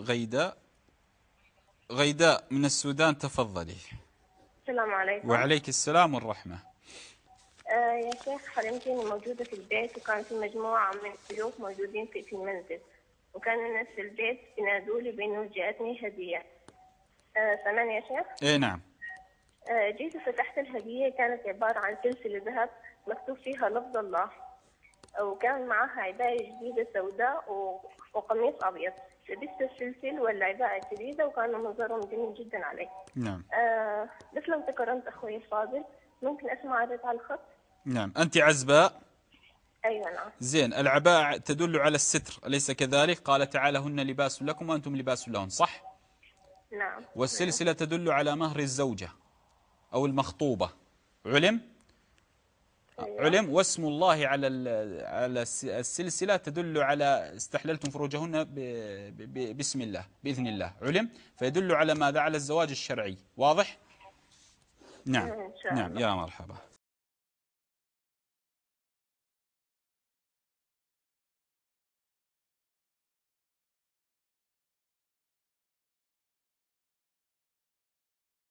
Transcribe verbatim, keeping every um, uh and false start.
غيداء. غيداء من السودان، تفضلي. السلام عليكم. وعليك السلام والرحمة. آه يا شيخ، حرمتني موجودة في البيت، وكان في مجموعة من الضيوف موجودين في في المنزل، وكان الناس في البيت ينادوا لي بأنه جاءتني هدية. آه سامعني يا شيخ؟ اي نعم. آه جيت فتحت الهدية، كانت عبارة عن سلسلة ذهب مكتوب فيها لفظ الله، وكان معها عباية جديدة سوداء وقميص أبيض. لبست السلسل والعباءة الجديدة وكانوا منظرهم جميل جدا علي. نعم. آه بس لو تكرمت أخوي الفاضل، ممكن أسمع الرد على الخط؟ نعم. أنت عزباء؟ أيوة نعم. زين. العباءة تدل على الستر، أليس كذلك؟ قال تعالى: هن لباس لكم وأنتم لباس لهن، صح؟ نعم. والسلسلة تدل على مهر الزوجة أو المخطوبة، علم؟ أيوة. علم. واسم الله على على السلسلة تدل على استحللتم فروجهن باسم الله، بإذن الله، علم؟ فيدل على ماذا؟ على الزواج الشرعي، واضح؟ نعم. إن شاء نعم. الله. يا مرحبا.